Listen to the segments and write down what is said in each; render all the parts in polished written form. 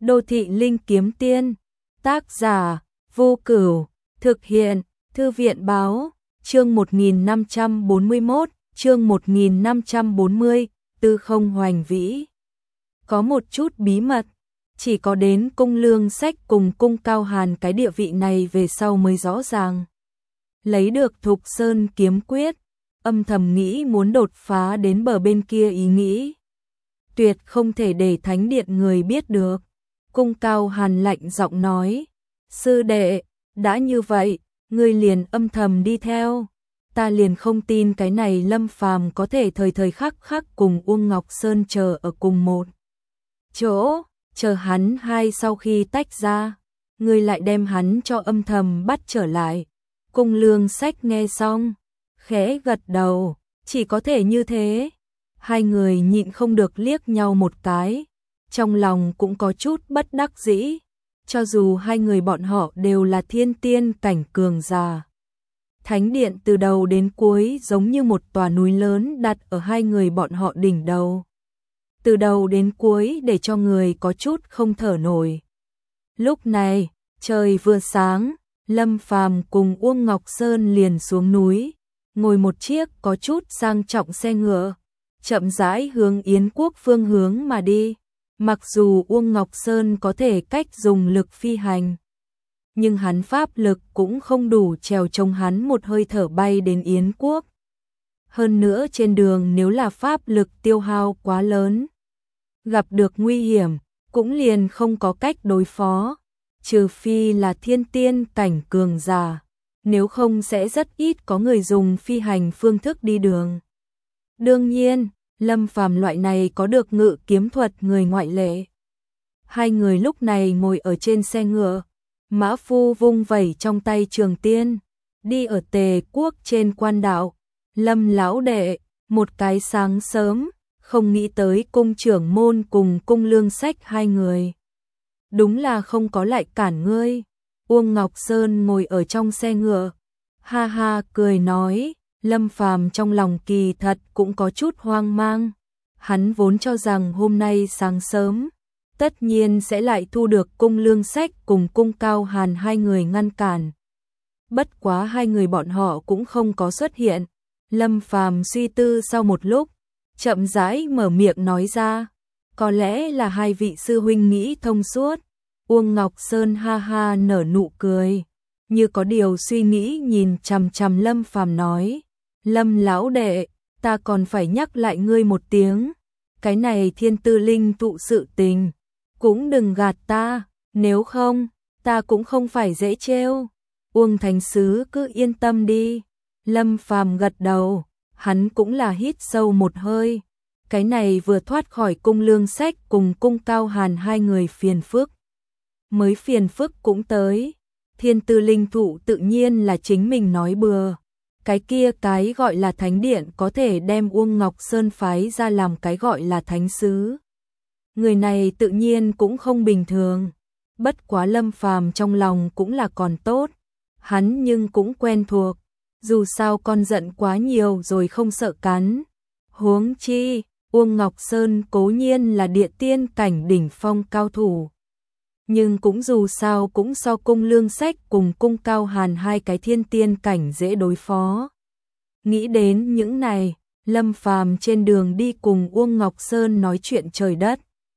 Đô thị linh kiếm tiên, tác giả, Vô Cửu, thực hiện, Thư viện báo, chương 1541, chương 1540, Tư Không Hoành Vĩ. Có một chút bí mật, chỉ có đến cung Lương Sách cùng cung Cao Hàn cái địa vị này về sau mới rõ ràng. Lấy được Thục Sơn kiếm quyết, âm thầm nghĩ muốn đột phá đến bờ bên kia ý nghĩ. Tuyệt không thể để thánh điện người biết được. Cung Cao Hàn lạnh giọng nói, sư đệ, đã như vậy, ngươi liền âm thầm đi theo. Ta liền không tin cái này Lâm Phàm có thể thời thời khắc khắc cùng Uông Ngọc Sơn chờ ở cùng một chỗ, chờ hắn hai sau khi tách ra, ngươi lại đem hắn cho âm thầm bắt trở lại. Cung Lương Sách nghe xong, khẽ gật đầu, chỉ có thể như thế. Hai người nhịn không được liếc nhau một cái, trong lòng cũng có chút bất đắc dĩ, cho dù hai người bọn họ đều là thiên tiên cảnh cường giả. Thánh điện từ đầu đến cuối giống như một tòa núi lớn đặt ở hai người bọn họ đỉnh đầu. Từ đầu đến cuối để cho người có chút không thở nổi. Lúc này, trời vừa sáng, Lâm Phàm cùng Uông Ngọc Sơn liền xuống núi, ngồi một chiếc có chút sang trọng xe ngựa, chậm rãi hướng Yến Quốc phương hướng mà đi. Mặc dù Uông Ngọc Sơn có thể cách dùng lực phi hành, nhưng hắn pháp lực cũng không đủ trèo chống hắn một hơi thở bay đến Yến Quốc. Hơn nữa trên đường nếu là pháp lực tiêu hao quá lớn, gặp được nguy hiểm, cũng liền không có cách đối phó, trừ phi là thiên tiên cảnh cường giả, nếu không sẽ rất ít có người dùng phi hành phương thức đi đường. Đương nhiên, Lâm Phàm loại này có được ngự kiếm thuật người ngoại lệ. Hai người lúc này ngồi ở trên xe ngựa, mã phu vung vẩy trong tay trường tiên, đi ở Tề Quốc trên quan đạo. Lâm lão đệ, một cái sáng sớm, không nghĩ tới cung trưởng môn cùng cung Lương Sách hai người. Đúng là không có lại cản ngươi. Uông Ngọc Sơn ngồi ở trong xe ngựa, ha ha cười nói. Lâm Phàm trong lòng kỳ thật cũng có chút hoang mang. Hắn vốn cho rằng hôm nay sáng sớm, tất nhiên sẽ lại thu được cung Lương Sách cùng cung Cao Hàn hai người ngăn cản. Bất quá hai người bọn họ cũng không có xuất hiện. Lâm Phàm suy tư sau một lúc, chậm rãi mở miệng nói ra, có lẽ là hai vị sư huynh nghĩ thông suốt. Uông Ngọc Sơn ha ha nở nụ cười, như có điều suy nghĩ nhìn chằm chằm Lâm Phàm nói, Lâm lão đệ, ta còn phải nhắc lại ngươi một tiếng, cái này thiên tư linh tụ sự tình, cũng đừng gạt ta, nếu không, ta cũng không phải dễ trêu. Uông Thánh Sứ cứ yên tâm đi. Lâm Phàm gật đầu, hắn cũng là hít sâu một hơi, cái này vừa thoát khỏi cung Lương Sách cùng cung Cao Hàn hai người phiền phức. Mới phiền phức cũng tới, thiên tư linh thụ tự nhiên là chính mình nói bừa. Cái kia cái gọi là thánh điện có thể đem Uông Ngọc Sơn phái ra làm cái gọi là thánh sứ. Người này tự nhiên cũng không bình thường. Bất quá Lâm Phàm trong lòng cũng là còn tốt. Hắn nhưng cũng quen thuộc. Dù sao con giận quá nhiều rồi không sợ cắn. Huống chi, Uông Ngọc Sơn cố nhiên là địa tiên cảnh đỉnh phong cao thủ. Nhưng cũng dù sao cũng so cung Lương Sách cùng cung Cao Hàn hai cái thiên tiên cảnh dễ đối phó. Nghĩ đến những này, Lâm Phàm trên đường đi cùng Uông Ngọc Sơn nói chuyện trời đất.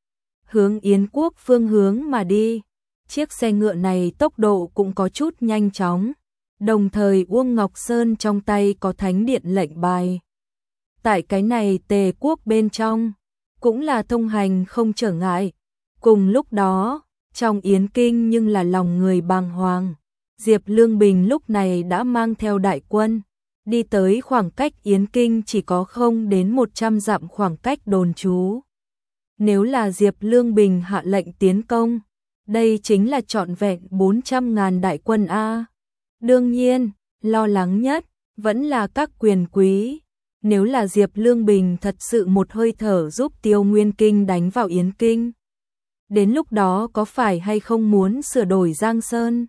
Hướng Yến Quốc phương hướng mà đi, chiếc xe ngựa này tốc độ cũng có chút nhanh chóng. Đồng thời Uông Ngọc Sơn trong tay có thánh điện lệnh bài. Tại cái này Tề Quốc bên trong, cũng là thông hành không trở ngại. Cùng lúc đó, trong Yến Kinh nhưng là lòng người bàng hoàng. Diệp Lương Bình lúc này đã mang theo đại quân, đi tới khoảng cách Yến Kinh chỉ có không đến 100 dặm khoảng cách đồn trú. Nếu là Diệp Lương Bình hạ lệnh tiến công, đây chính là trọn vẹn 400.000 đại quân A. Đương nhiên, lo lắng nhất vẫn là các quyền quý. Nếu là Diệp Lương Bình thật sự một hơi thở giúp Tiêu Nguyên Kinh đánh vào Yến Kinh, đến lúc đó có phải hay không muốn sửa đổi Giang Sơn?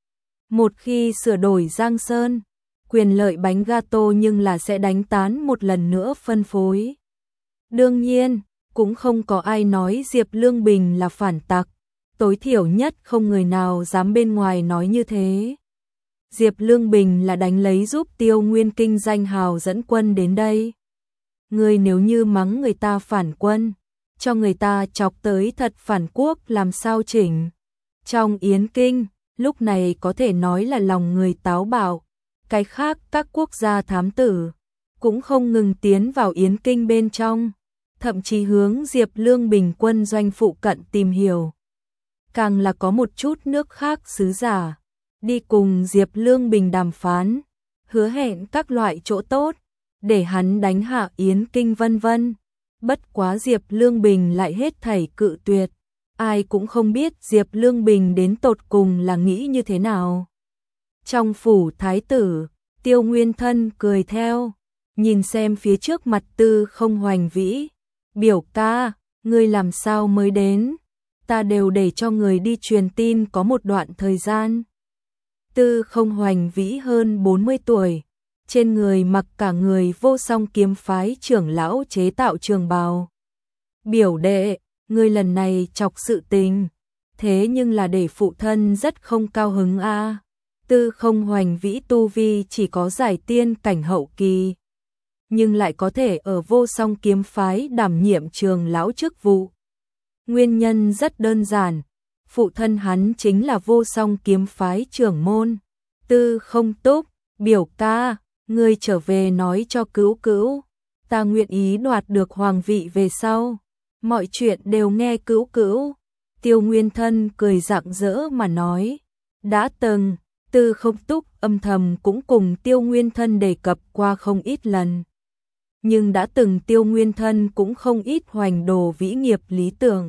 Một khi sửa đổi Giang Sơn, quyền lợi bánh gato nhưng là sẽ đánh tán một lần nữa phân phối. Đương nhiên, cũng không có ai nói Diệp Lương Bình là phản tặc. tối thiểu nhất không người nào dám bên ngoài nói như thế. Diệp Lương Bình là đánh lấy giúp Tiêu Nguyên Kinh danh hào dẫn quân đến đây. Ngươi nếu như mắng người ta phản quân, cho người ta chọc tới thật phản quốc làm sao chỉnh. Trong Yến Kinh, lúc này có thể nói là lòng người táo bạo, cái khác các quốc gia thám tử cũng không ngừng tiến vào Yến Kinh bên trong, thậm chí hướng Diệp Lương Bình quân doanh phụ cận tìm hiểu. Càng là có một chút nước khác sứ giả đi cùng Diệp Lương Bình đàm phán, hứa hẹn các loại chỗ tốt để hắn đánh hạ Yến Kinh vân vân. Bất quá Diệp Lương Bình lại hết thảy cự tuyệt, ai cũng không biết Diệp Lương Bình đến tột cùng là nghĩ như thế nào. Trong phủ thái tử, Tiêu Nguyên Thân cười theo, nhìn xem phía trước mặt Tư Không Hoành Vĩ, biểu ca, ngươi làm sao mới đến, ta đều để cho người đi truyền tin có một đoạn thời gian. Tư Không Hoành Vĩ hơn 40 tuổi, trên người mặc cả người Vô Song kiếm phái trưởng lão chế tạo trường bào. Biểu đệ, ngươi lần này chọc sự tình, thế nhưng là để phụ thân rất không cao hứng a. Tư Không Hoành Vĩ tu vi chỉ có giải tiên cảnh hậu kỳ, nhưng lại có thể ở Vô Song kiếm phái đảm nhiệm trường lão chức vụ. Nguyên nhân rất đơn giản, phụ thân hắn chính là Vô Song kiếm phái trưởng môn. Tư Không Túc, biểu ca, ngươi trở về nói cho Cữu Cữu, ta nguyện ý đoạt được hoàng vị về sau, mọi chuyện đều nghe Cữu Cữu. Tiêu Nguyên Thân cười rạng rỡ mà nói, đã từng, Tư Không Túc âm thầm cũng cùng Tiêu Nguyên Thân đề cập qua không ít lần. Nhưng đã từng Tiêu Nguyên Thân cũng không ít hoành đồ vĩ nghiệp lý tưởng.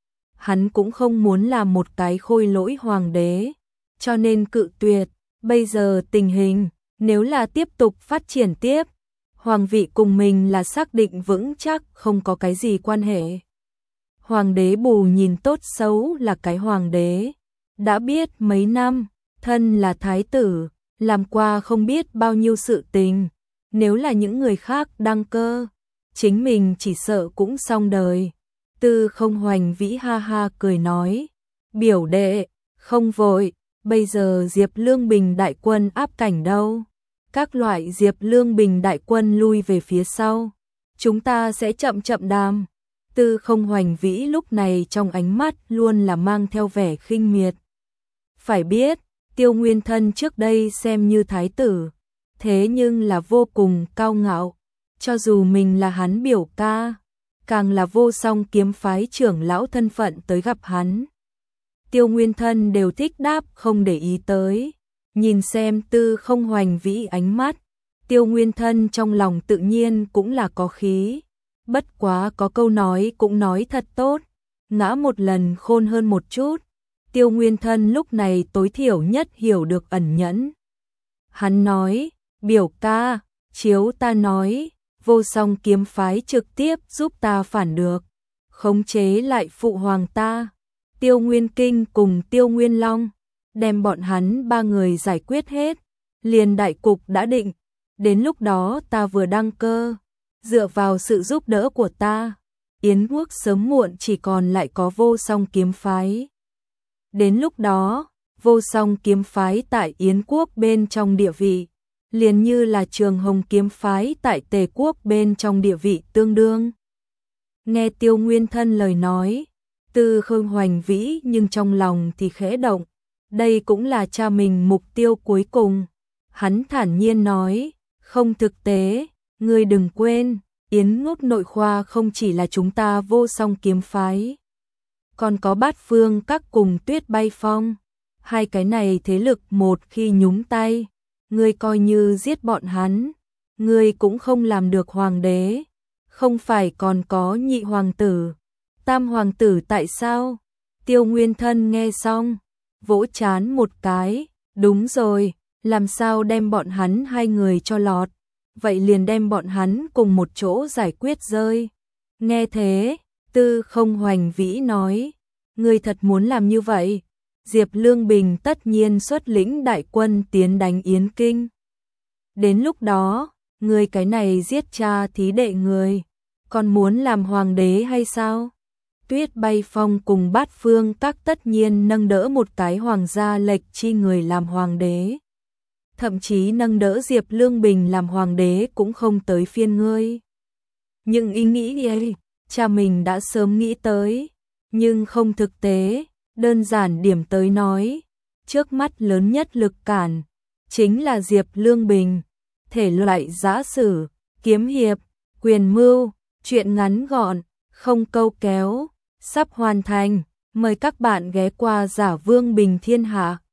Hắn cũng không muốn làm một cái khôi lỗi hoàng đế, cho nên cự tuyệt. Bây giờ tình hình, nếu là tiếp tục phát triển tiếp, hoàng vị cùng mình là xác định vững chắc không có cái gì quan hệ. Hoàng đế bù nhìn tốt xấu là cái hoàng đế, đã biết mấy năm, thân là thái tử, làm qua không biết bao nhiêu sự tình, nếu là những người khác đăng cơ, chính mình chỉ sợ cũng xong đời. Tư Không Hoành Vĩ ha ha cười nói, biểu đệ, không vội, bây giờ Diệp Lương Bình đại quân áp cảnh đâu, các loại Diệp Lương Bình đại quân lui về phía sau, chúng ta sẽ chậm chậm đàm. Tư Không Hoành Vĩ lúc này trong ánh mắt luôn là mang theo vẻ khinh miệt. Phải biết, Tiêu Nguyên Thân trước đây xem như thái tử, thế nhưng là vô cùng cao ngạo, cho dù mình là hắn biểu ca, càng là Vô Song kiếm phái trưởng lão thân phận tới gặp hắn. Tiêu Nguyên Thân đều thích đáp không để ý tới, nhìn xem Tư Không Hoành Vĩ ánh mắt, Tiêu Nguyên Thân trong lòng tự nhiên cũng là có khí, bất quá có câu nói cũng nói thật tốt, ngã một lần khôn hơn một chút. Tiêu Nguyên Thân lúc này tối thiểu nhất hiểu được ẩn nhẫn. Hắn nói, biểu ca, chiếu ta nói, Vô Song kiếm phái trực tiếp giúp ta phản được, khống chế lại phụ hoàng ta, Tiêu Nguyên Kinh cùng Tiêu Nguyên Long, đem bọn hắn ba người giải quyết hết, liền đại cục đã định, đến lúc đó ta vừa đăng cơ, dựa vào sự giúp đỡ của ta, Yến quốc sớm muộn chỉ còn lại có Vô Song kiếm phái. Đến lúc đó, Vô Song kiếm phái tại Yến quốc bên trong địa vị, liền như là Trường Hồng kiếm phái tại Tề quốc bên trong địa vị tương đương. Nghe Tiêu Nguyên Thân lời nói, Tư Không Hoành Vĩ nhưng trong lòng thì khẽ động, đây cũng là cha mình mục tiêu cuối cùng. Hắn thản nhiên nói, không thực tế, ngươi đừng quên, Yến Ngốc nội khoa không chỉ là chúng ta Vô Song kiếm phái, còn có Bát Phương các cùng Tuyết Bay Phong, hai cái này thế lực một khi nhúng tay, ngươi coi như giết bọn hắn, ngươi cũng không làm được hoàng đế, không phải còn có nhị hoàng tử, tam hoàng tử tại sao? Tiêu Nguyên Thân nghe xong, vỗ chán một cái, đúng rồi, làm sao đem bọn hắn hai người cho lọt, vậy liền đem bọn hắn cùng một chỗ giải quyết rơi. Nghe thế, Tư Không Hoành Vĩ nói, ngươi thật muốn làm như vậy? Diệp Lương Bình tất nhiên xuất lĩnh đại quân tiến đánh Yến Kinh. Đến lúc đó, ngươi cái này giết cha thí đệ người, còn muốn làm hoàng đế hay sao? Tuyết Bay Phong cùng Bát Phương Các tất nhiên nâng đỡ một cái hoàng gia lệch chi người làm hoàng đế. Thậm chí nâng đỡ Diệp Lương Bình làm hoàng đế cũng không tới phiên ngươi. Nhưng ý nghĩ ấy, cha mình đã sớm nghĩ tới, nhưng không thực tế, đơn giản điểm tới nói, trước mắt lớn nhất lực cản, chính là Diệp Lương Bình, thể loại giã sử, kiếm hiệp, quyền mưu, truyện ngắn gọn, không câu kéo, sắp hoàn thành, mời các bạn ghé qua Giả Vương Bình Thiên Hạ.